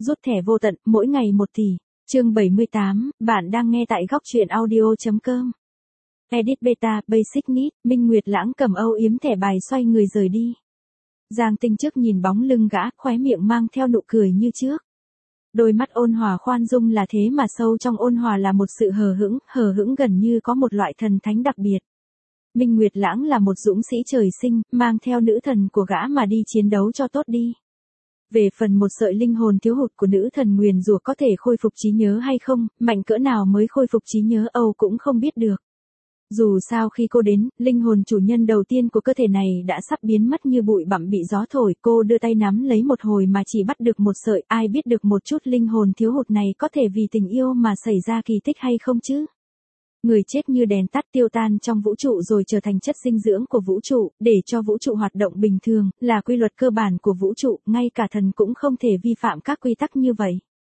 rút thẻ vô tận, mỗi ngày 1 tỷ. Chương 78, bạn đang nghe tại góc truyện audio.com. Edit Beta, Basic Need, Minh Nguyệt Lãng cầm âu yếm thẻ bài xoay người rời đi. Giang Tinh trước nhìn bóng lưng gã, khóe miệng mang theo nụ cười như trước. Đôi mắt ôn hòa khoan dung là thế mà sâu trong ôn hòa là một sự hờ hững gần như có một loại thần thánh đặc biệt. Minh Nguyệt Lãng là một dũng sĩ trời sinh, mang theo nữ thần của gã mà đi chiến đấu cho tốt đi. Về phần một sợi linh hồn thiếu hụt của nữ thần nguyền rủa có thể khôi phục trí nhớ hay không, mạnh cỡ nào mới khôi phục trí nhớ Âu cũng không biết được. Dù sao khi cô đến, linh hồn chủ nhân đầu tiên của cơ thể này đã sắp biến mất như bụi bặm bị gió thổi, cô đưa tay nắm lấy một hồi mà chỉ bắt được một sợi, ai biết được một chút linh hồn thiếu hụt này có thể vì tình yêu mà xảy ra kỳ tích hay không chứ? Người chết như đèn tắt tiêu tan trong vũ trụ rồi trở thành chất dinh dưỡng của vũ trụ, để cho vũ trụ hoạt động bình thường, là quy luật cơ bản của vũ trụ, ngay cả thần cũng không thể vi phạm các quy tắc như vậy.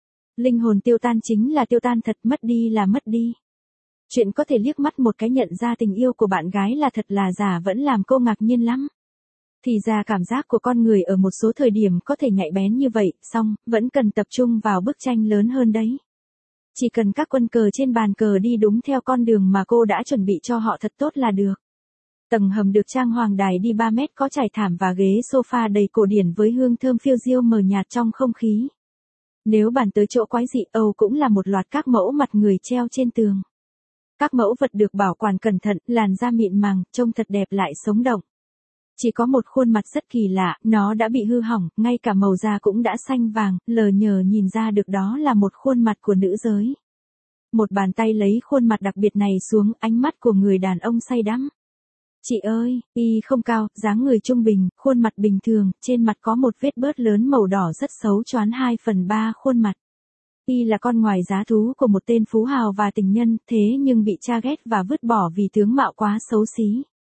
Linh hồn tiêu tan chính là tiêu tan thật, mất đi là mất đi. Chuyện có thể liếc mắt một cái nhận ra tình yêu của bạn gái là thật là giả vẫn làm cô ngạc nhiên lắm. Thì ra cảm giác của con người ở một số thời điểm có thể nhạy bén như vậy, song, vẫn cần tập trung vào bức tranh lớn hơn đấy. Chỉ cần các quân cờ trên bàn cờ đi đúng theo con đường mà cô đã chuẩn bị cho họ thật tốt là được. Tầng hầm được trang hoàng đài đi 3 mét có trải thảm và ghế sofa đầy cổ điển với hương thơm phiêu diêu mờ nhạt trong không khí. Nếu bàn tới chỗ quái dị Âu cũng là một loạt các mẫu mặt người treo trên tường. Các mẫu vật được bảo quản cẩn thận, làn da mịn màng, trông thật đẹp lại sống động. Chỉ có một khuôn mặt rất kỳ lạ, nó đã bị hư hỏng, ngay cả màu da cũng đã xanh vàng, lờ nhờ nhìn ra được đó là một khuôn mặt của nữ giới. Một bàn tay lấy khuôn mặt đặc biệt này xuống, ánh mắt của người đàn ông say đắm. Chị ơi, y không cao, dáng người trung bình, khuôn mặt bình thường, trên mặt có một vết bớt lớn màu đỏ rất xấu choán 2/3 khuôn mặt. Y là con ngoài giá thú của một tên phú hào và tình nhân, thế nhưng bị cha ghét và vứt bỏ vì tướng mạo quá xấu xí.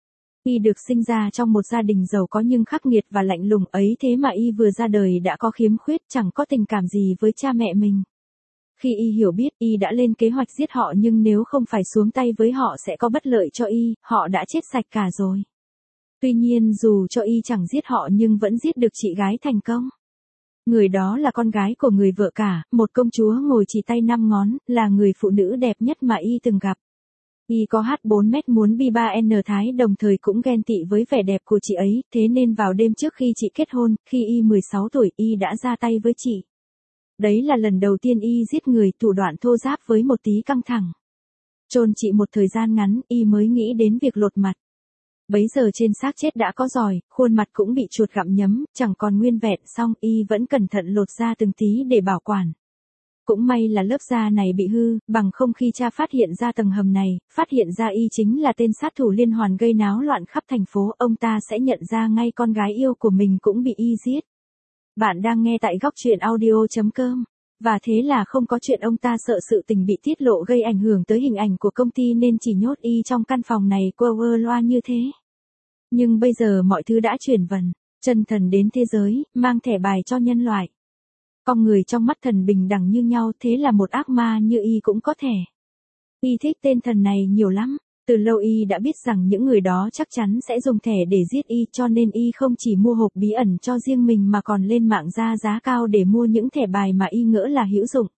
Y được sinh ra trong một gia đình giàu có nhưng khắc nghiệt và lạnh lùng ấy thế mà Y vừa ra đời đã có khiếm khuyết, chẳng có tình cảm gì với cha mẹ mình. Khi Y hiểu biết, Y đã lên kế hoạch giết họ nhưng nếu không phải xuống tay với họ sẽ có bất lợi cho Y, họ đã chết sạch cả rồi. Tuy nhiên dù cho Y chẳng giết họ nhưng vẫn giết được chị gái thành công. Người đó là con gái của người vợ cả, một công chúa ngồi chỉ tay 5 ngón, là người phụ nữ đẹp nhất mà Y từng gặp. Y có H4 muốn B3N Thái đồng thời cũng ghen tị với vẻ đẹp của chị ấy, thế nên vào đêm trước khi chị kết hôn, khi Y 16 tuổi Y đã ra tay với chị. Đấy là lần đầu tiên Y giết người, thủ đoạn thô ráp với một tí căng thẳng. Chôn chị một thời gian ngắn, Y mới nghĩ đến việc lột mặt. Bấy giờ trên xác chết đã có giòi, khuôn mặt cũng bị chuột gặm nhấm, chẳng còn nguyên vẹn, song Y vẫn cẩn thận lột ra từng tí để bảo quản. Cũng may là lớp da này bị hư, bằng không khi cha phát hiện ra tầng hầm này, phát hiện ra Y chính là tên sát thủ liên hoàn gây náo loạn khắp thành phố, ông ta sẽ nhận ra ngay con gái yêu của mình cũng bị Y giết. Bạn đang nghe tại góc truyện audio.com. Và thế là không có chuyện ông ta sợ sự tình bị tiết lộ gây ảnh hưởng tới hình ảnh của công ty nên chỉ nhốt Y trong căn phòng này quơ loa như thế. Nhưng bây giờ mọi thứ đã chuyển vần, chân thần đến thế giới, mang thẻ bài cho nhân loại. Con người trong mắt thần bình đẳng như nhau, thế là một ác ma như Y cũng có thẻ. Y thích tên thần này nhiều lắm, từ lâu Y đã biết rằng những người đó chắc chắn sẽ dùng thẻ để giết Y cho nên Y không chỉ mua hộp bí ẩn cho riêng mình mà còn lên mạng ra giá cao để mua những thẻ bài mà Y ngỡ là hữu dụng.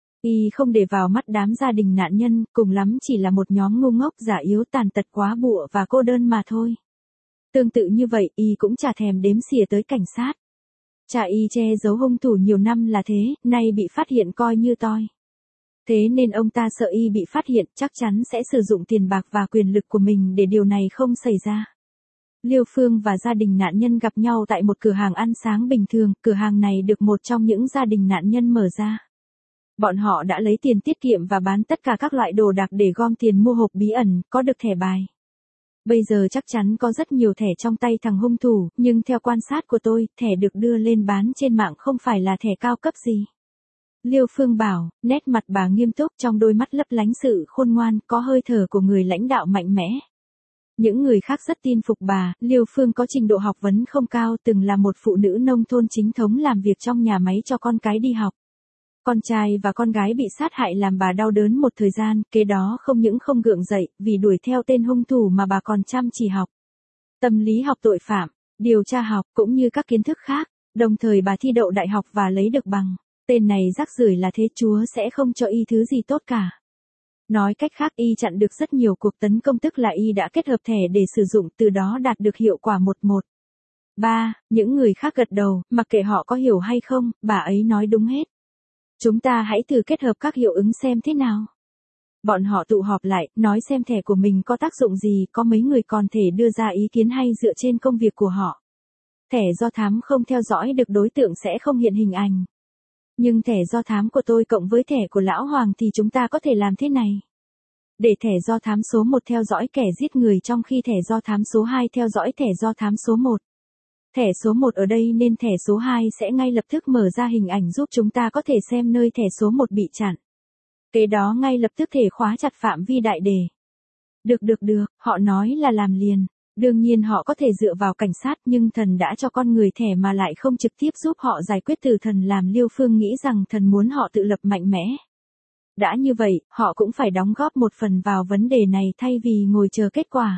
Y không để vào mắt đám gia đình nạn nhân, cùng lắm chỉ là một nhóm ngu ngốc già yếu tàn tật quá bụa và cô đơn mà thôi. Tương tự như vậy, Y cũng chả thèm đếm xỉa tới cảnh sát. Cha Y che giấu hung thủ nhiều năm là thế, nay bị phát hiện coi như toi. Thế nên ông ta sợ Y bị phát hiện, chắc chắn sẽ sử dụng tiền bạc và quyền lực của mình để điều này không xảy ra. Liêu Phương và gia đình nạn nhân gặp nhau tại một cửa hàng ăn sáng bình thường, cửa hàng này được một trong những gia đình nạn nhân mở ra. Bọn họ đã lấy tiền tiết kiệm và bán tất cả các loại đồ đạc để gom tiền mua hộp bí ẩn, có được thẻ bài. Bây giờ chắc chắn có rất nhiều thẻ trong tay thằng hung thủ, nhưng theo quan sát của tôi, thẻ được đưa lên bán trên mạng không phải là thẻ cao cấp gì. Liêu Phương bảo, nét mặt bà nghiêm túc, trong đôi mắt lấp lánh sự khôn ngoan, có hơi thở của người lãnh đạo mạnh mẽ. Những người khác rất tin phục bà, Liêu Phương có trình độ học vấn không cao, từng là một phụ nữ nông thôn chính thống làm việc trong nhà máy cho con cái đi học. Con trai và con gái bị sát hại làm bà đau đớn một thời gian, kế đó không những không gượng dậy, vì đuổi theo tên hung thủ mà bà còn chăm chỉ học. Tâm lý học tội phạm, điều tra học, cũng như các kiến thức khác, đồng thời bà thi đậu đại học và lấy được bằng Tên này rác rưởi là thế, Chúa sẽ không cho y thứ gì tốt cả. Nói cách khác, y chặn được rất nhiều cuộc tấn công, tức là y đã kết hợp thẻ để sử dụng, từ đó đạt được hiệu quả 113. Những người khác gật đầu, mặc kệ họ có hiểu hay không, bà ấy nói đúng hết. Chúng ta hãy thử kết hợp các hiệu ứng xem thế nào. Bọn họ tụ họp lại, nói xem thẻ của mình có tác dụng gì, có mấy người còn thể đưa ra ý kiến hay dựa trên công việc của họ. Thẻ do thám không theo dõi được đối tượng sẽ không hiện hình ảnh. Nhưng thẻ do thám của tôi cộng với thẻ của Lão Hoàng thì chúng ta có thể làm thế này. Để thẻ do thám số 1 theo dõi kẻ giết người trong khi thẻ do thám số 2 theo dõi thẻ do thám số 1. Thẻ số 1 ở đây nên thẻ số 2 sẽ ngay lập tức mở ra hình ảnh giúp chúng ta có thể xem nơi thẻ số 1 bị chặn. Kế đó ngay lập tức thể khóa chặt phạm vi đại đề. Được, họ nói là làm liền. Đương nhiên họ có thể dựa vào cảnh sát, nhưng thần đã cho con người thẻ mà lại không trực tiếp giúp họ giải quyết, từ thần làm Liêu Phương nghĩ rằng thần muốn họ tự lập mạnh mẽ. Đã như vậy, họ cũng phải đóng góp một phần vào vấn đề này thay vì ngồi chờ kết quả.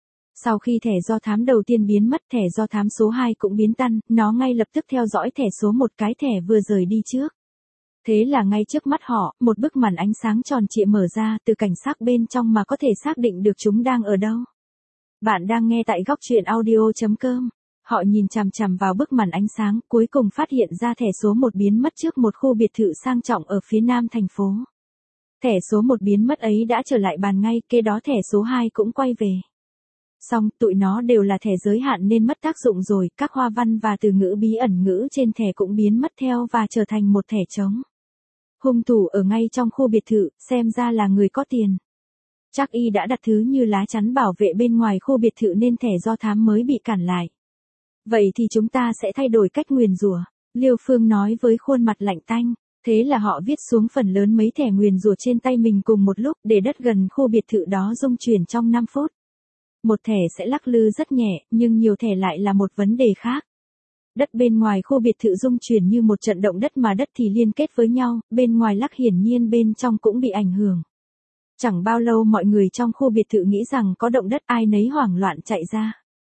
Sau khi thẻ do thám đầu tiên biến mất, thẻ do thám số 2 cũng biến tan, nó ngay lập tức theo dõi thẻ số 1, cái thẻ vừa rời đi trước. Thế là ngay trước mắt họ, một bức màn ánh sáng tròn trịa mở ra, từ cảnh sát bên trong mà có thể xác định được chúng đang ở đâu. Bạn đang nghe tại góc truyện audio.com. Họ nhìn chằm chằm vào bức màn ánh sáng, cuối cùng phát hiện ra thẻ số 1 biến mất trước một khu biệt thự sang trọng ở phía nam thành phố. Thẻ số 1 biến mất ấy đã trở lại bàn ngay, kế đó thẻ số 2 cũng quay về. Xong, tụi nó đều là thẻ giới hạn nên mất tác dụng rồi, các hoa văn và từ ngữ bí ẩn ngữ trên thẻ cũng biến mất theo và trở thành một thẻ trống. Hung thủ ở ngay trong khu biệt thự, xem ra là người có tiền. Chắc y đã đặt thứ như lá chắn bảo vệ bên ngoài khu biệt thự nên thẻ do thám mới bị cản lại. Vậy thì chúng ta sẽ thay đổi cách nguyền rủa, Liêu Phương nói với khuôn mặt lạnh tanh. Thế là họ viết xuống phần lớn mấy thẻ nguyền rủa trên tay mình cùng một lúc, để đất gần khu biệt thự đó rung chuyển trong 5 phút. Một thẻ sẽ lắc lư rất nhẹ, nhưng nhiều thẻ lại là một vấn đề khác. Đất bên ngoài khu biệt thự rung chuyển như một trận động đất, mà đất thì liên kết với nhau, bên ngoài lắc, hiển nhiên bên trong cũng bị ảnh hưởng. Chẳng bao lâu mọi người trong khu biệt thự nghĩ rằng có động đất, ai nấy hoảng loạn chạy ra.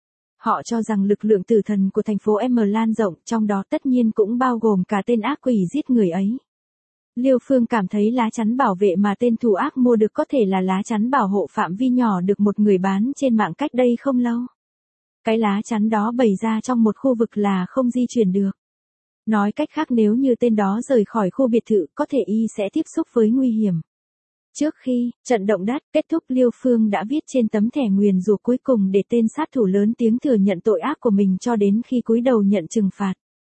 Họ cho rằng lực lượng tử thần của thành phố M lan rộng, trong đó tất nhiên cũng bao gồm cả tên ác quỷ giết người ấy. Liêu Phương cảm thấy lá chắn bảo vệ mà tên thủ ác mua được có thể là lá chắn bảo hộ phạm vi nhỏ được một người bán trên mạng cách đây không lâu. Cái lá chắn đó bày ra trong một khu vực là không di chuyển được. Nói cách khác, nếu như tên đó rời khỏi khu biệt thự, có thể y sẽ tiếp xúc với nguy hiểm. Trước khi trận động đất kết thúc, Liêu Phương đã viết trên tấm thẻ nguyền rủa cuối cùng để tên sát thủ lớn tiếng thừa nhận tội ác của mình cho đến khi cúi đầu nhận trừng phạt.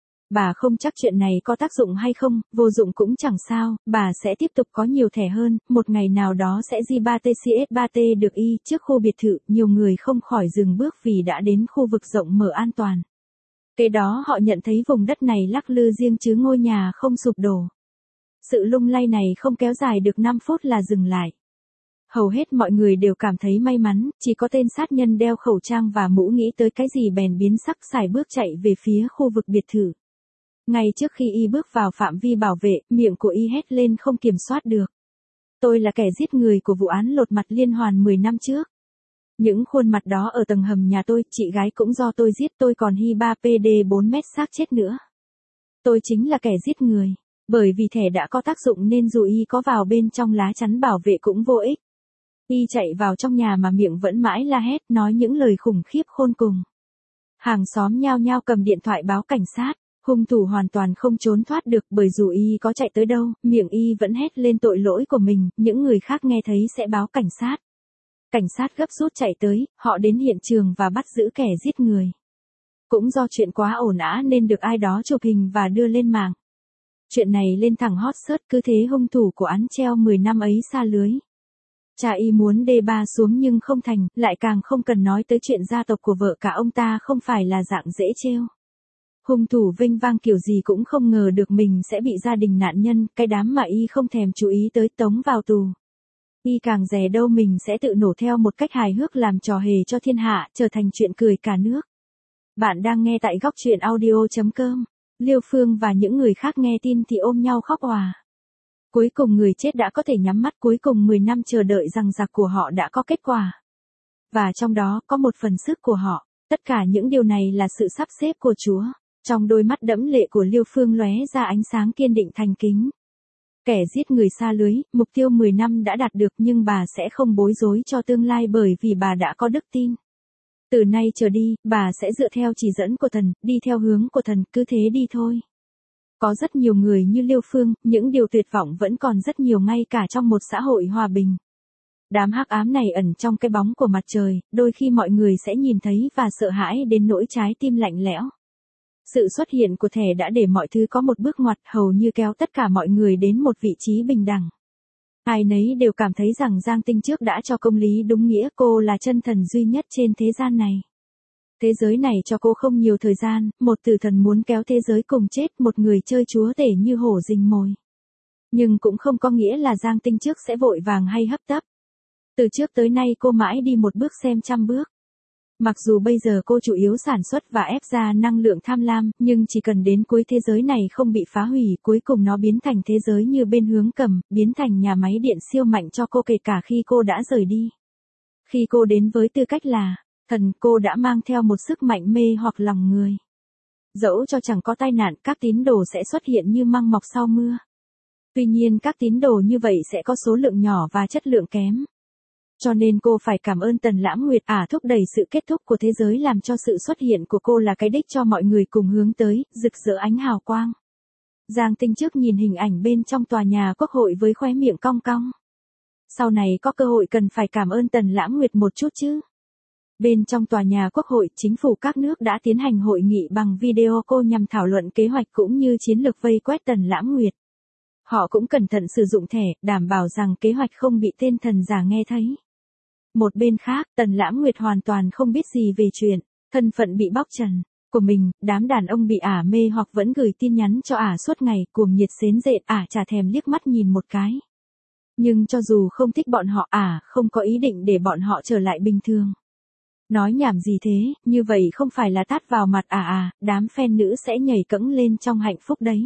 Bà không chắc chuyện này có tác dụng hay không, vô dụng cũng chẳng sao, bà sẽ tiếp tục có nhiều thẻ hơn, một ngày nào đó sẽ J3TCS3T được y. Trước khu biệt thự, nhiều người không khỏi dừng bước vì đã đến khu vực rộng mở an toàn. Kế đó họ nhận thấy vùng đất này lắc lư riêng chứ ngôi nhà không sụp đổ. Sự lung lay này không kéo dài được 5 phút là dừng lại. Hầu hết mọi người đều cảm thấy may mắn, chỉ có tên sát nhân đeo khẩu trang và mũ nghĩ tới cái gì bèn biến sắc sải bước chạy về phía khu vực biệt thự. Ngay trước khi y bước vào phạm vi bảo vệ, miệng của y hét lên không kiểm soát được. Tôi là kẻ giết người của vụ án lột mặt liên hoàn 10 năm trước. Những khuôn mặt đó ở tầng hầm nhà tôi, chị gái cũng do tôi giết, tôi còn hy 3PD 4 mét xác chết nữa. Tôi chính là kẻ giết người. Bởi vì thẻ đã có tác dụng nên dù y có vào bên trong lá chắn bảo vệ cũng vô ích. Y chạy vào trong nhà mà miệng vẫn mãi la hét, nói những lời khủng khiếp khôn cùng. Hàng xóm nhao nhao cầm điện thoại báo cảnh sát. Hung thủ hoàn toàn không trốn thoát được, bởi dù y có chạy tới đâu, miệng y vẫn hét lên tội lỗi của mình, những người khác nghe thấy sẽ báo cảnh sát. Cảnh sát gấp rút chạy tới, họ đến hiện trường và bắt giữ kẻ giết người. Cũng do chuyện quá ồn ào nên được ai đó chụp hình và đưa lên mạng. Chuyện này lên thẳng hot search, cứ thế hung thủ của án treo 10 năm ấy xa lưới. Cha y muốn D3 xuống nhưng không thành, lại càng không cần nói tới chuyện gia tộc của vợ cả ông ta không phải là dạng dễ trêu. Hung thủ vênh vang kiểu gì cũng không ngờ được mình sẽ bị gia đình nạn nhân, cái đám mà y không thèm chú ý tới, tống vào tù. Y càng dè đâu mình sẽ tự nổ theo một cách hài hước làm trò hề cho thiên hạ, trở thành chuyện cười cả nước. Bạn đang nghe tại góc truyện audio.com. Liêu Phương và những người khác nghe tin thì ôm nhau khóc òa. Cuối cùng người chết đã có thể nhắm mắt, cuối cùng 10 năm chờ đợi rằng giặc của họ đã có kết quả. Và trong đó có một phần sức của họ. Tất cả những điều này là sự sắp xếp của Chúa. Trong đôi mắt đẫm lệ của Liêu Phương lóe ra ánh sáng kiên định thành kính. Kẻ giết người xa lưới, mục tiêu 10 năm đã đạt được nhưng bà sẽ không bối rối cho tương lai bởi vì bà đã có đức tin. Từ nay trở đi, bà sẽ dựa theo chỉ dẫn của thần, đi theo hướng của thần, cứ thế đi thôi. Có rất nhiều người như Liêu Phương, những điều tuyệt vọng vẫn còn rất nhiều ngay cả trong một xã hội hòa bình. Đám hắc ám này ẩn trong cái bóng của mặt trời, đôi khi mọi người sẽ nhìn thấy và sợ hãi đến nỗi trái tim lạnh lẽo. Sự xuất hiện của thẻ đã để mọi thứ có một bước ngoặt hầu như kéo tất cả mọi người đến một vị trí bình đẳng. Ai nấy đều cảm thấy rằng Giang Tinh trước đã cho công lý đúng nghĩa, cô là chân thần duy nhất trên thế gian này. Thế giới này cho cô không nhiều thời gian, một tử thần muốn kéo thế giới cùng chết, một người chơi chúa tể như hổ rình mồi. Nhưng cũng không có nghĩa là Giang Tinh trước sẽ vội vàng hay hấp tấp. Từ trước tới nay cô mãi đi một bước xem trăm bước. Mặc dù bây giờ cô chủ yếu sản xuất và ép ra năng lượng tham lam, nhưng chỉ cần đến cuối thế giới này không bị phá hủy, cuối cùng nó biến thành thế giới như bên hướng cầm, biến thành nhà máy điện siêu mạnh cho cô kể cả khi cô đã rời đi. Khi cô đến với tư cách là thần, cô đã mang theo một sức mạnh mê hoặc lòng người. Dẫu cho chẳng có tai nạn, các tín đồ sẽ xuất hiện như măng mọc sau mưa. Tuy nhiên các tín đồ như vậy sẽ có số lượng nhỏ và chất lượng kém. Cho nên cô phải cảm ơn Tần Lãng Nguyệt thúc đẩy sự kết thúc của thế giới, làm cho sự xuất hiện của cô là cái đích cho mọi người cùng hướng tới, rực rỡ ánh hào quang. Giang Tinh trước nhìn hình ảnh bên trong tòa nhà Quốc hội với khóe miệng cong cong. Sau này có cơ hội cần phải cảm ơn Tần Lãng Nguyệt một chút chứ. Bên trong tòa nhà Quốc hội, chính phủ các nước đã tiến hành hội nghị bằng video cô nhằm thảo luận kế hoạch cũng như chiến lược vây quét Tần Lãng Nguyệt. Họ cũng cẩn thận sử dụng thẻ, đảm bảo rằng kế hoạch không bị tên thần giả nghe thấy. Một bên khác, Tần Lãng Nguyệt hoàn toàn không biết gì về chuyện thân phận bị bóc trần của mình, đám đàn ông bị mê hoặc vẫn gửi tin nhắn cho suốt ngày, cuồng nhiệt xến rện, chả thèm liếc mắt nhìn một cái. Nhưng cho dù không thích bọn họ, không có ý định để bọn họ trở lại bình thường. Nói nhảm gì thế, như vậy không phải là tát vào mặt đám fan nữ sẽ nhảy cẫng lên trong hạnh phúc đấy.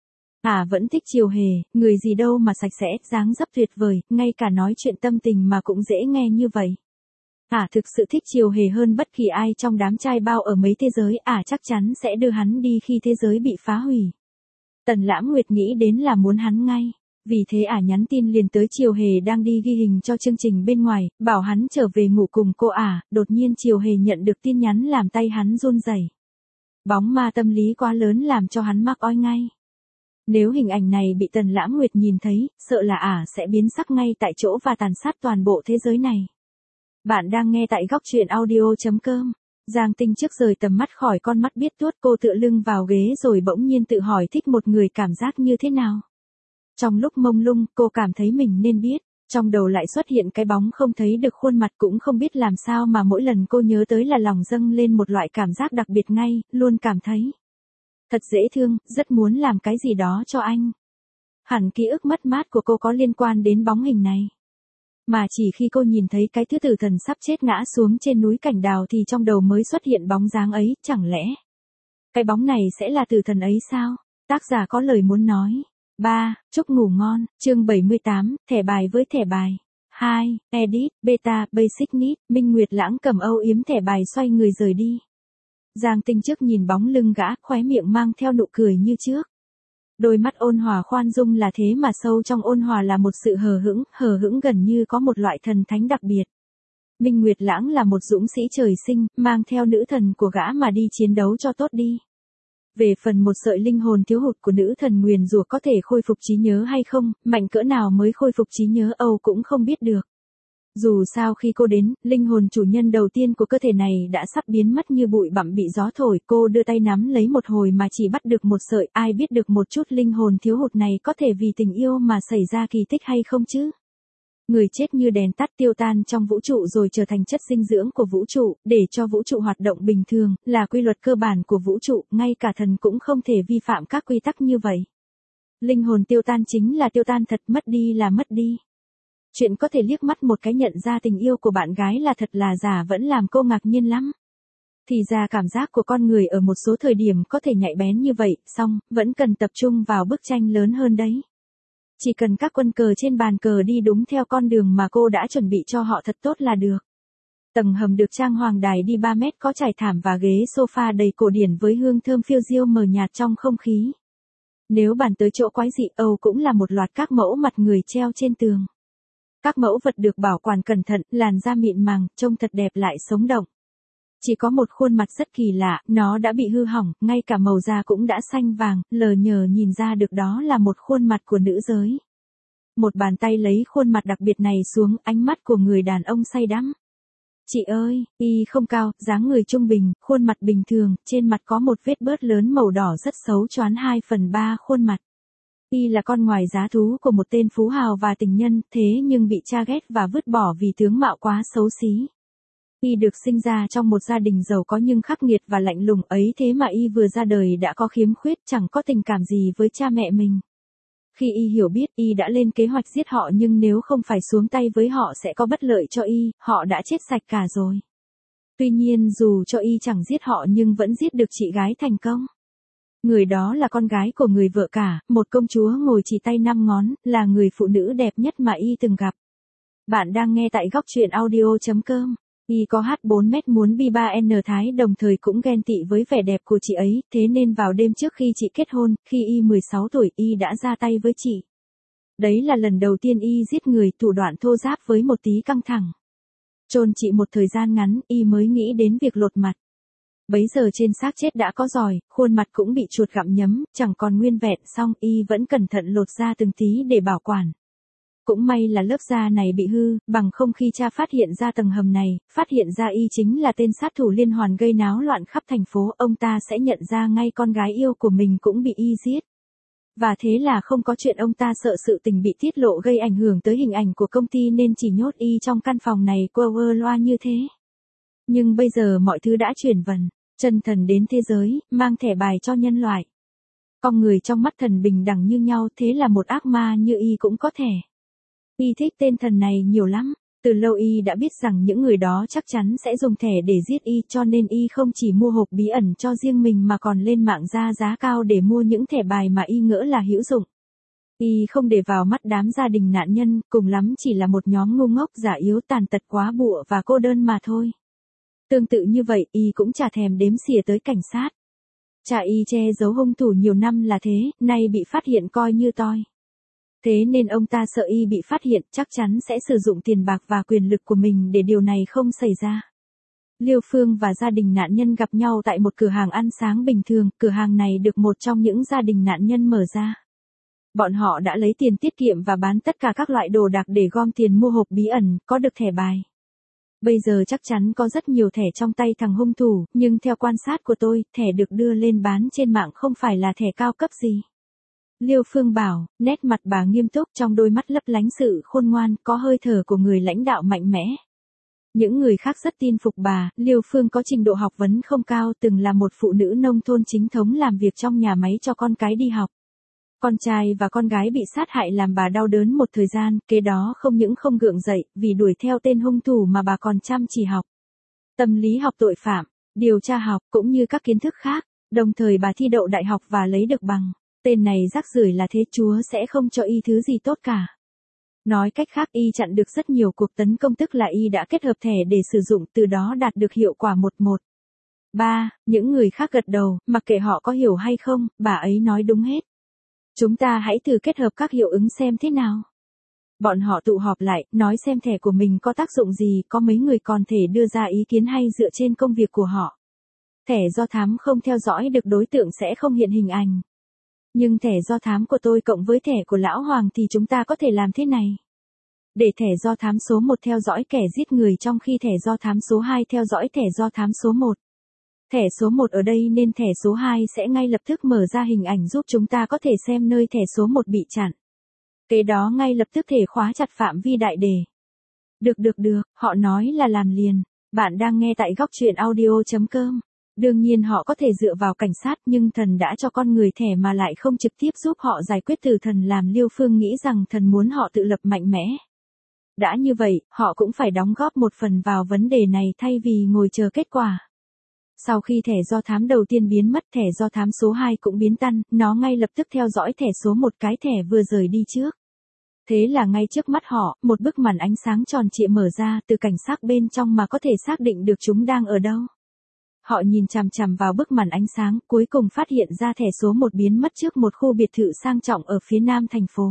Vẫn thích Triều Hề, người gì đâu mà sạch sẽ, dáng dấp tuyệt vời, ngay cả nói chuyện tâm tình mà cũng dễ nghe như vậy. Thực sự thích Triều Hề hơn bất kỳ ai trong đám trai bao ở mấy thế giới, chắc chắn sẽ đưa hắn đi khi thế giới bị phá hủy. Tần Lãng Nguyệt nghĩ đến là muốn hắn ngay. Vì thế nhắn tin liền tới Triều Hề đang đi ghi hình cho chương trình bên ngoài, bảo hắn trở về ngủ cùng cô. Đột nhiên Triều Hề nhận được tin nhắn làm tay hắn run rẩy. Bóng ma tâm lý quá lớn làm cho hắn mắc oi ngay. Nếu hình ảnh này bị Tần Lãng Nguyệt nhìn thấy, sợ là sẽ biến sắc ngay tại chỗ và tàn sát toàn bộ thế giới này. Bạn đang nghe tại góc truyện audio.com. Giang Tinh trước rời tầm mắt khỏi con mắt biết tuốt, cô tựa lưng vào ghế rồi bỗng nhiên tự hỏi thích một người cảm giác như thế nào. Trong lúc mông lung, cô cảm thấy mình nên biết, trong đầu lại xuất hiện cái bóng không thấy được khuôn mặt, cũng không biết làm sao mà mỗi lần cô nhớ tới là lòng dâng lên một loại cảm giác đặc biệt ngay, luôn cảm thấy thật dễ thương, rất muốn làm cái gì đó cho anh. Hẳn ký ức mất mát của cô có liên quan đến bóng hình này. Mà chỉ khi cô nhìn thấy cái thứ tử thần sắp chết ngã xuống trên núi Cảnh Đào thì trong đầu mới xuất hiện bóng dáng ấy, chẳng lẽ cái bóng này sẽ là tử thần ấy sao? Tác giả có lời muốn nói. 3. Chúc ngủ ngon, chương 78, thẻ bài với thẻ bài. 2. Edit, Beta, Basic Need, Minh Nguyệt Lãng cầm âu yếm thẻ bài xoay người rời đi. Giang Tinh trước nhìn bóng lưng gã, khóe miệng mang theo nụ cười như trước. Đôi mắt ôn hòa khoan dung là thế mà sâu trong ôn hòa là một sự hờ hững gần như có một loại thần thánh đặc biệt. Minh Nguyệt Lãng là một dũng sĩ trời sinh, mang theo nữ thần của gã mà đi chiến đấu cho tốt đi. Về phần một sợi linh hồn thiếu hụt của nữ thần nguyền rủa có thể khôi phục trí nhớ hay không, mạnh cỡ nào mới khôi phục trí nhớ cũng không biết được. Dù sao khi cô đến, linh hồn chủ nhân đầu tiên của cơ thể này đã sắp biến mất như bụi bặm bị gió thổi, cô đưa tay nắm lấy một hồi mà chỉ bắt được một sợi, ai biết được một chút linh hồn thiếu hụt này có thể vì tình yêu mà xảy ra kỳ tích hay không chứ? Người chết như đèn tắt tiêu tan trong vũ trụ rồi trở thành chất dinh dưỡng của vũ trụ, để cho vũ trụ hoạt động bình thường, là quy luật cơ bản của vũ trụ, ngay cả thần cũng không thể vi phạm các quy tắc như vậy. Linh hồn tiêu tan chính là tiêu tan thật, mất đi là mất đi. Chuyện có thể liếc mắt một cái nhận ra tình yêu của bạn gái là thật là giả vẫn làm cô ngạc nhiên lắm. Thì ra cảm giác của con người ở một số thời điểm có thể nhạy bén như vậy, song vẫn cần tập trung vào bức tranh lớn hơn đấy. Chỉ cần các quân cờ trên bàn cờ đi đúng theo con đường mà cô đã chuẩn bị cho họ thật tốt là được. Tầng hầm được trang hoàng đài đi 3 mét, có trải thảm và ghế sofa đầy cổ điển với hương thơm phiêu diêu mờ nhạt trong không khí. Nếu bàn tới chỗ quái dị, Âu cũng là một loạt các mẫu mặt người treo trên tường. Các mẫu vật được bảo quản cẩn thận, làn da mịn màng, trông thật đẹp lại sống động. Chỉ có một khuôn mặt rất kỳ lạ, nó đã bị hư hỏng, ngay cả màu da cũng đã xanh vàng, lờ nhờ nhìn ra được đó là một khuôn mặt của nữ giới. Một bàn tay lấy khuôn mặt đặc biệt này xuống, ánh mắt của người đàn ông say đắm. Chị ơi, y không cao, dáng người trung bình, khuôn mặt bình thường, trên mặt có một vết bớt lớn màu đỏ rất xấu choán 2/3 khuôn mặt. Y là con ngoài giá thú của một tên phú hào và tình nhân, thế nhưng bị cha ghét và vứt bỏ vì tướng mạo quá xấu xí. Y được sinh ra trong một gia đình giàu có nhưng khắc nghiệt và lạnh lùng, ấy thế mà y vừa ra đời đã có khiếm khuyết, chẳng có tình cảm gì với cha mẹ mình. Khi y hiểu biết, y đã lên kế hoạch giết họ, nhưng nếu không phải xuống tay với họ sẽ có bất lợi cho y, họ đã chết sạch cả rồi. Tuy nhiên dù cho y chẳng giết họ nhưng vẫn giết được chị gái thành công. Người đó là con gái của người vợ cả, một công chúa ngồi chỉ tay 5 ngón, là người phụ nữ đẹp nhất mà y từng gặp. Bạn đang nghe tại góc truyện audio.com. Y có H4 mét muốn bi 3N Thái, đồng thời cũng ghen tị với vẻ đẹp của chị ấy, thế nên vào đêm trước khi chị kết hôn, khi y 16 tuổi, y đã ra tay với chị. Đấy là lần đầu tiên y giết người, thủ đoạn thô ráp với một tí căng thẳng. Chôn chị một thời gian ngắn, y mới nghĩ đến việc lột mặt. Bấy giờ trên xác chết đã có giòi, khuôn mặt cũng bị chuột gặm nhấm, chẳng còn nguyên vẹn, song y vẫn cẩn thận lột ra từng tí để bảo quản. Cũng may là lớp da này bị hư, bằng không khi cha phát hiện ra tầng hầm này, phát hiện ra y chính là tên sát thủ liên hoàn gây náo loạn khắp thành phố, ông ta sẽ nhận ra ngay con gái yêu của mình cũng bị y giết. Và thế là không có chuyện ông ta sợ sự tình bị tiết lộ gây ảnh hưởng tới hình ảnh của công ty nên chỉ nhốt y trong căn phòng này quơ loa như thế. Nhưng bây giờ mọi thứ đã chuyển vần, chân thần đến thế giới, mang thẻ bài cho nhân loại. Con người trong mắt thần bình đẳng như nhau, thế là một ác ma như y cũng có thẻ. Y thích tên thần này nhiều lắm, từ lâu y đã biết rằng những người đó chắc chắn sẽ dùng thẻ để giết y, cho nên y không chỉ mua hộp bí ẩn cho riêng mình mà còn lên mạng ra giá cao để mua những thẻ bài mà y ngỡ là hữu dụng. Y không để vào mắt đám gia đình nạn nhân, cùng lắm chỉ là một nhóm ngu ngốc già yếu tàn tật quá bụa và cô đơn mà thôi. Tương tự như vậy, y cũng chả thèm đếm xỉa tới cảnh sát. Cha y che giấu hung thủ nhiều năm là thế, nay bị phát hiện coi như toi. Thế nên ông ta sợ y bị phát hiện, chắc chắn sẽ sử dụng tiền bạc và quyền lực của mình để điều này không xảy ra. Liêu Phương và gia đình nạn nhân gặp nhau tại một cửa hàng ăn sáng bình thường, cửa hàng này được một trong những gia đình nạn nhân mở ra. Bọn họ đã lấy tiền tiết kiệm và bán tất cả các loại đồ đạc để gom tiền mua hộp bí ẩn, có được thẻ bài. Bây giờ chắc chắn có rất nhiều thẻ trong tay thằng hung thủ, nhưng theo quan sát của tôi, thẻ được đưa lên bán trên mạng không phải là thẻ cao cấp gì. Liêu Phương bảo, nét mặt bà nghiêm túc, trong đôi mắt lấp lánh sự khôn ngoan, có hơi thở của người lãnh đạo mạnh mẽ. Những người khác rất tin phục bà, Liêu Phương có trình độ học vấn không cao, từng là một phụ nữ nông thôn chính thống làm việc trong nhà máy cho con cái đi học. Con trai và con gái bị sát hại làm bà đau đớn một thời gian, kế đó không những không gượng dậy, vì đuổi theo tên hung thủ mà bà còn chăm chỉ học. Tâm lý học tội phạm, điều tra học, cũng như các kiến thức khác, đồng thời bà thi đậu đại học và lấy được bằng. Tên này rác rưởi là thế, Chúa sẽ không cho y thứ gì tốt cả. Nói cách khác, y chặn được rất nhiều cuộc tấn công, tức là y đã kết hợp thẻ để sử dụng, từ đó đạt được hiệu quả 1-1-3. Những người khác gật đầu, mặc kệ họ có hiểu hay không, bà ấy nói đúng hết. Chúng ta hãy thử kết hợp các hiệu ứng xem thế nào. Bọn họ tụ họp lại, nói xem thẻ của mình có tác dụng gì, có mấy người còn thể đưa ra ý kiến hay dựa trên công việc của họ. Thẻ do thám không theo dõi được đối tượng sẽ không hiện hình ảnh. Nhưng thẻ do thám của tôi cộng với thẻ của Lão Hoàng thì chúng ta có thể làm thế này. Để thẻ do thám số 1 theo dõi kẻ giết người, trong khi thẻ do thám số 2 theo dõi thẻ do thám số 1. Thẻ số 1 ở đây nên thẻ số 2 sẽ ngay lập tức mở ra hình ảnh giúp chúng ta có thể xem nơi thẻ số 1 bị chặn. Kế đó ngay lập tức thể khóa chặt phạm vi đại đề. Được, họ nói là làm liền. Bạn đang nghe tại góc truyện audio.com. Đương nhiên họ có thể dựa vào cảnh sát, nhưng thần đã cho con người thẻ mà lại không trực tiếp giúp họ giải quyết, từ thần làm Liêu Phương nghĩ rằng thần muốn họ tự lập mạnh mẽ. Đã như vậy, họ cũng phải đóng góp một phần vào vấn đề này thay vì ngồi chờ kết quả. Sau khi thẻ do thám đầu tiên biến mất, thẻ do thám số 2 cũng biến tăn, nó ngay lập tức theo dõi thẻ số 1, cái thẻ vừa rời đi trước. Thế là ngay trước mắt họ, một bức màn ánh sáng tròn trịa mở ra từ cảnh sát bên trong mà có thể xác định được chúng đang ở đâu. Họ nhìn chằm chằm vào bức màn ánh sáng, cuối cùng phát hiện ra thẻ số 1 biến mất trước một khu biệt thự sang trọng ở phía nam thành phố.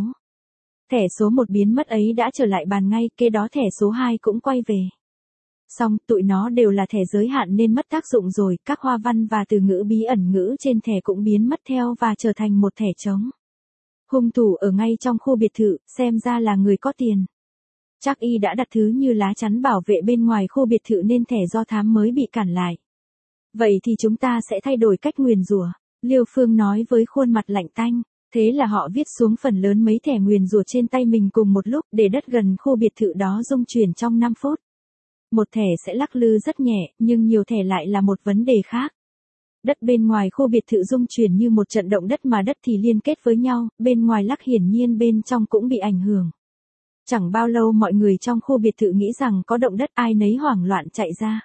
Thẻ số 1 biến mất ấy đã trở lại bàn ngay, kế đó thẻ số 2 cũng quay về. Xong, tụi nó đều là thẻ giới hạn nên mất tác dụng rồi, các hoa văn và từ ngữ bí ẩn ngữ trên thẻ cũng biến mất theo và trở thành một thẻ trống. Hung thủ ở ngay trong khu biệt thự, xem ra là người có tiền. Chắc y đã đặt thứ như lá chắn bảo vệ bên ngoài khu biệt thự nên thẻ do thám mới bị cản lại. Vậy thì chúng ta sẽ thay đổi cách nguyền rủa, Liêu Phương nói với khuôn mặt lạnh tanh. Thế là họ viết xuống phần lớn mấy thẻ nguyền rủa trên tay mình cùng một lúc để đất gần khu biệt thự đó rung chuyển trong 5 phút. Một thẻ sẽ lắc lư rất nhẹ, nhưng nhiều thẻ lại là một vấn đề khác. Đất bên ngoài khu biệt thự rung chuyển như một trận động đất mà đất thì liên kết với nhau, bên ngoài lắc hiển nhiên bên trong cũng bị ảnh hưởng. Chẳng bao lâu mọi người trong khu biệt thự nghĩ rằng có động đất, ai nấy hoảng loạn chạy ra.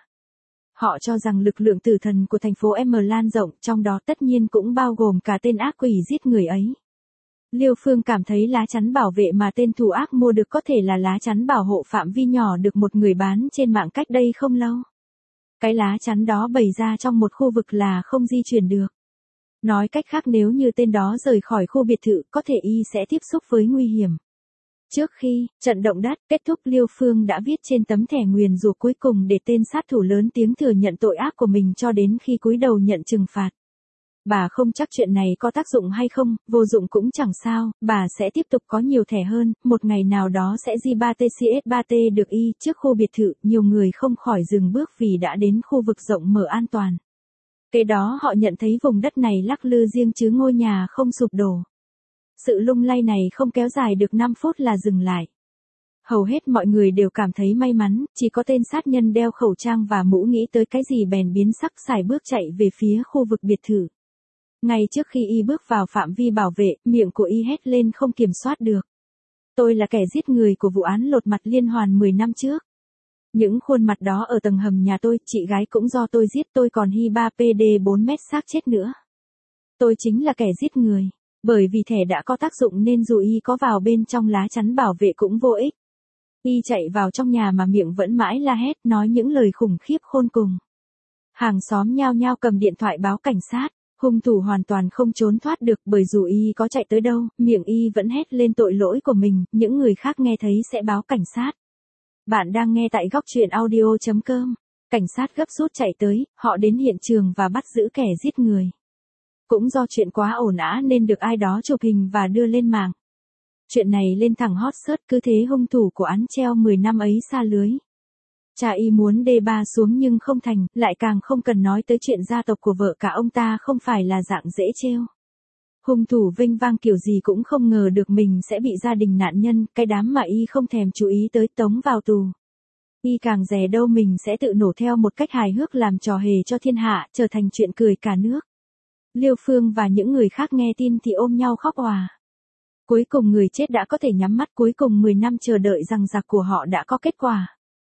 Họ cho rằng lực lượng tử thần của thành phố M lan rộng, trong đó tất nhiên cũng bao gồm cả tên ác quỷ giết người ấy. Liêu Phương cảm thấy lá chắn bảo vệ mà tên thủ ác mua được có thể là lá chắn bảo hộ phạm vi nhỏ được một người bán trên mạng cách đây không lâu. Cái lá chắn đó bày ra trong một khu vực là không di chuyển được. Nói cách khác nếu như tên đó rời khỏi khu biệt thự có thể y sẽ tiếp xúc với nguy hiểm. Trước khi trận động đất kết thúc, Liêu Phương đã viết trên tấm thẻ nguyền rủa cuối cùng để tên sát thủ lớn tiếng thừa nhận tội ác của mình cho đến khi cúi đầu nhận trừng phạt. Bà không chắc chuyện này có tác dụng hay không, vô dụng cũng chẳng sao, bà sẽ tiếp tục có nhiều thẻ hơn, một ngày nào đó sẽ J3TCS3T được y trước khu biệt thự, nhiều người không khỏi dừng bước vì đã đến khu vực rộng mở an toàn. Kế đó họ nhận thấy vùng đất này lắc lư riêng chứ ngôi nhà không sụp đổ. Sự lung lay này không kéo dài được 5 phút là dừng lại. Hầu hết mọi người đều cảm thấy may mắn, chỉ có tên sát nhân đeo khẩu trang và mũ nghĩ tới cái gì bèn biến sắc sải bước chạy về phía khu vực biệt thự. Ngay trước khi y bước vào phạm vi bảo vệ, miệng của y hét lên không kiểm soát được. Tôi là kẻ giết người của vụ án lột mặt liên hoàn 10 năm trước. Những khuôn mặt đó ở tầng hầm nhà tôi, chị gái cũng do tôi giết, tôi còn hy 3PD 4 mét xác chết nữa. Tôi chính là kẻ giết người. Bởi vì thẻ đã có tác dụng nên dù y có vào bên trong lá chắn bảo vệ cũng vô ích. Y chạy vào trong nhà mà miệng vẫn mãi la hét nói những lời khủng khiếp khôn cùng. Hàng xóm nhao nhao cầm điện thoại báo cảnh sát. Hung thủ hoàn toàn không trốn thoát được bởi dù y có chạy tới đâu, miệng y vẫn hét lên tội lỗi của mình, những người khác nghe thấy sẽ báo cảnh sát. Bạn đang nghe tại góc truyện audio.com. Cảnh sát gấp rút chạy tới, họ đến hiện trường và bắt giữ kẻ giết người. Cũng do chuyện quá ồn ào nên được ai đó chụp hình và đưa lên mạng. Chuyện này lên thẳng hot search, cứ thế hung thủ của án treo 10 năm ấy sa lưới. Cha y muốn D3 xuống nhưng không thành, lại càng không cần nói tới chuyện gia tộc của vợ cả ông ta không phải là dạng dễ trêu. Hung thủ vinh vang kiểu gì cũng không ngờ được mình sẽ bị gia đình nạn nhân, cái đám mà y không thèm chú ý tới tống vào tù. Y càng dè đâu mình sẽ tự nổ theo một cách hài hước làm trò hề cho thiên hạ, trở thành chuyện cười cả nước. Liêu Phương và những người khác nghe tin thì ôm nhau khóc òa. Cuối cùng người chết đã có thể nhắm mắt, cuối cùng 10 năm chờ đợi rằng giặc của họ đã có kết quả.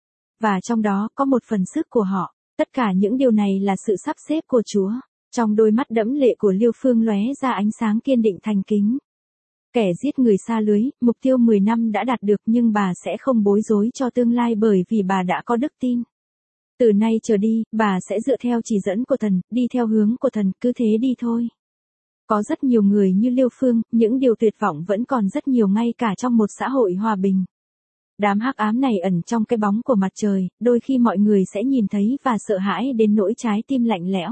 Và trong đó có một phần sức của họ. Tất cả những điều này là sự sắp xếp của Chúa. Trong đôi mắt đẫm lệ của Liêu Phương lóe ra ánh sáng kiên định thành kính. Kẻ giết người sa lưới, mục tiêu 10 năm đã đạt được nhưng bà sẽ không bối rối cho tương lai bởi vì bà đã có đức tin. Từ nay trở đi, bà sẽ dựa theo chỉ dẫn của thần, đi theo hướng của thần, cứ thế đi thôi. Có rất nhiều người như Liêu Phương, những điều tuyệt vọng vẫn còn rất nhiều ngay cả trong một xã hội hòa bình. Đám hắc ám này ẩn trong cái bóng của mặt trời, đôi khi mọi người sẽ nhìn thấy và sợ hãi đến nỗi trái tim lạnh lẽo.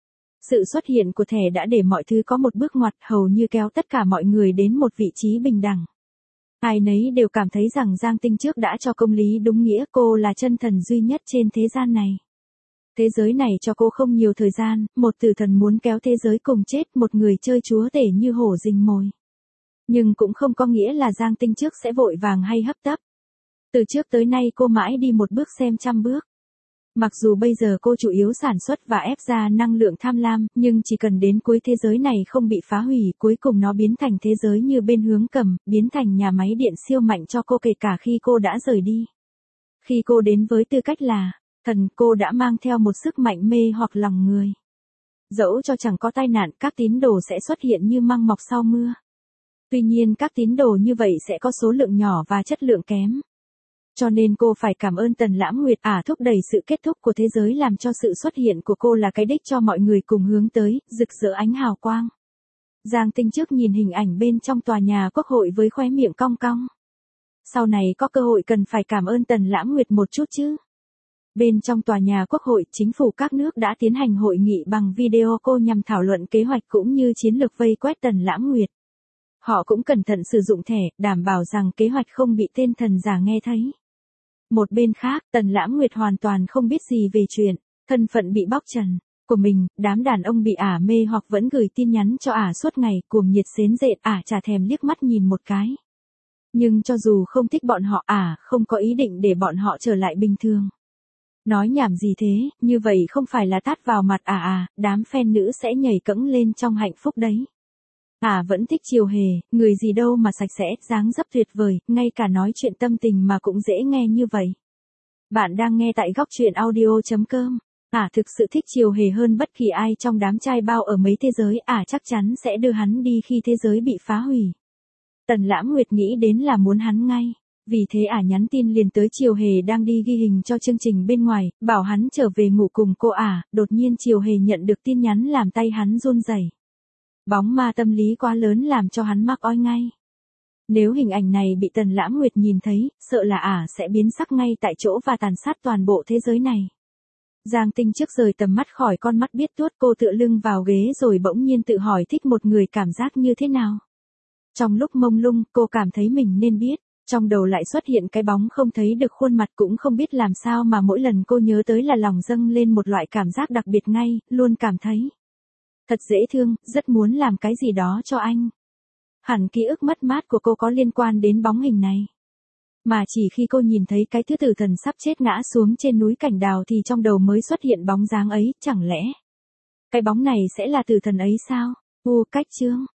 Sự xuất hiện của thẻ đã để mọi thứ có một bước ngoặt, hầu như kéo tất cả mọi người đến một vị trí bình đẳng. Ai nấy đều cảm thấy rằng Giang Tinh trước đã cho công lý đúng nghĩa, cô là chân thần duy nhất trên thế gian này. Thế giới này cho cô không nhiều thời gian, một tử thần muốn kéo thế giới cùng chết, một người chơi chúa tể như hổ rình mồi. Nhưng cũng không có nghĩa là Giang Tinh trước sẽ vội vàng hay hấp tấp. Từ trước tới nay cô mãi đi một bước xem trăm bước. Mặc dù bây giờ cô chủ yếu sản xuất và ép ra năng lượng tham lam, nhưng chỉ cần đến cuối thế giới này không bị phá hủy, cuối cùng nó biến thành thế giới như bên hướng cầm, biến thành nhà máy điện siêu mạnh cho cô kể cả khi cô đã rời đi. Khi cô đến với tư cách là thần, cô đã mang theo một sức mạnh mê hoặc lòng người. Dẫu cho chẳng có tai nạn, các tín đồ sẽ xuất hiện như măng mọc sau mưa. Tuy nhiên các tín đồ như vậy sẽ có số lượng nhỏ và chất lượng kém. Cho nên cô phải cảm ơn Tần Lãng Nguyệt thúc đẩy sự kết thúc của thế giới, làm cho sự xuất hiện của cô là cái đích cho mọi người cùng hướng tới, rực rỡ ánh hào quang. Giang Tinh trước nhìn hình ảnh bên trong tòa nhà Quốc hội với khóe miệng cong cong. Sau này có cơ hội cần phải cảm ơn Tần Lãng Nguyệt một chút chứ. Bên trong tòa nhà Quốc hội, chính phủ các nước đã tiến hành hội nghị bằng video call nhằm thảo luận kế hoạch cũng như chiến lược vây quét Tần Lãng Nguyệt. Họ cũng cẩn thận sử dụng thẻ, đảm bảo rằng kế hoạch không bị tên thần giả nghe thấy. Một bên khác, Tần Lãng Nguyệt hoàn toàn không biết gì về chuyện thân phận bị bóc trần của mình, đám đàn ông bị mê hoặc vẫn gửi tin nhắn cho suốt ngày, cuồng nhiệt xến rện, chả thèm liếc mắt nhìn một cái. Nhưng cho dù không thích bọn họ, không có ý định để bọn họ trở lại bình thường. Nói nhảm gì thế, như vậy không phải là tát vào mặt đám fan nữ sẽ nhảy cẫng lên trong hạnh phúc đấy. Vẫn thích Triều Hề, người gì đâu mà sạch sẽ, dáng dấp tuyệt vời, ngay cả nói chuyện tâm tình mà cũng dễ nghe như vậy. Bạn đang nghe tại góc truyện audio.com. Thực sự thích Triều Hề hơn bất kỳ ai trong đám trai bao ở mấy thế giới, chắc chắn sẽ đưa hắn đi khi thế giới bị phá hủy. Tần Lãng Nguyệt nghĩ đến là muốn hắn ngay. Vì thế nhắn tin liền tới Triều Hề đang đi ghi hình cho chương trình bên ngoài, bảo hắn trở về ngủ cùng cô. Đột nhiên Triều Hề nhận được tin nhắn làm tay hắn run rẩy. Bóng ma tâm lý quá lớn làm cho hắn mắc oi ngay. Nếu hình ảnh này bị Tần Lãng Nguyệt nhìn thấy, sợ là sẽ biến sắc ngay tại chỗ và tàn sát toàn bộ thế giới này. Giang Tinh trước rời tầm mắt khỏi con mắt biết tuốt, cô tựa lưng vào ghế rồi bỗng nhiên tự hỏi thích một người cảm giác như thế nào. Trong lúc mông lung, cô cảm thấy mình nên biết. Trong đầu lại xuất hiện cái bóng không thấy được khuôn mặt, cũng không biết làm sao mà mỗi lần cô nhớ tới là lòng dâng lên một loại cảm giác đặc biệt ngay, luôn cảm thấy thật dễ thương, rất muốn làm cái gì đó cho anh. Hẳn ký ức mất mát của cô có liên quan đến bóng hình này. Mà chỉ khi cô nhìn thấy cái thứ tử thần sắp chết ngã xuống trên núi Cảnh Đào thì trong đầu mới xuất hiện bóng dáng ấy, chẳng lẽ cái bóng này sẽ là tử thần ấy sao? Cách chương